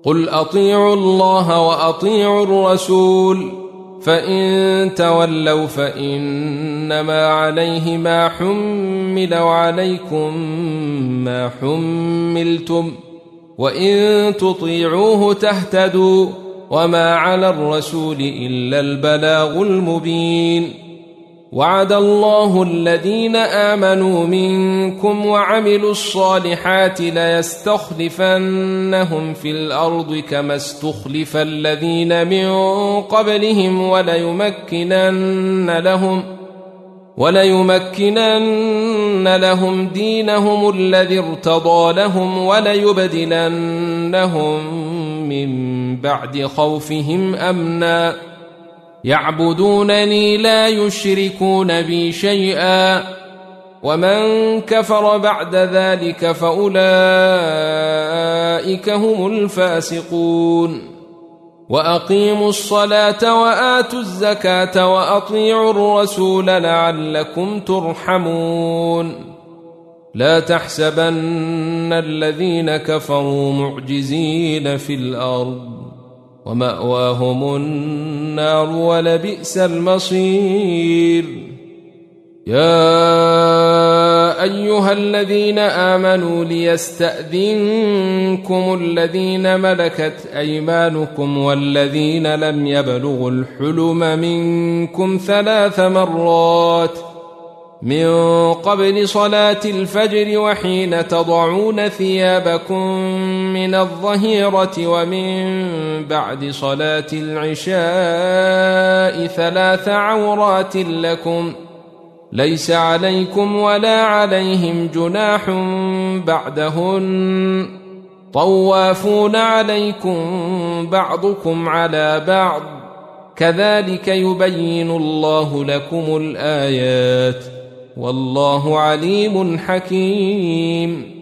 قل أطيعوا الله وأطيعوا الرسول فإن تولوا فإنما عليه ما حمل وعليكم ما حملتم وإن تطيعوه تهتدوا وما على الرسول إلا البلاغ المبين وعد الله الذين آمنوا منكم وعملوا الصالحات ليستخلفنهم في الأرض كما استخلف الذين من قبلهم وليمكنن لهم دينهم الذي ارتضى لهم وليبدلنهم من بعد خوفهم أمنا يعبدونني لا يشركون بي شيئا ومن كفر بعد ذلك فأولئك هم الفاسقون وأقيموا الصلاة وآتوا الزكاة وأطيعوا الرسول لعلكم ترحمون لا تحسبن الذين كفروا معجزين في الأرض ومأواهم النار ولبئس المصير يا أيها الذين آمنوا ليستأذنكم الذين ملكت أيمانكم والذين لم يبلغوا الحلم منكم 3 مرات من قبل صلاة الفجر وحين تضعون ثيابكم من الظهيرة ومن بعد صلاة العشاء 3 عورات لكم ليس عليكم ولا عليهم جناح بعدهن طوافون عليكم بعضكم على بعض كذلك يبين الله لكم الآيات والله عليم حكيم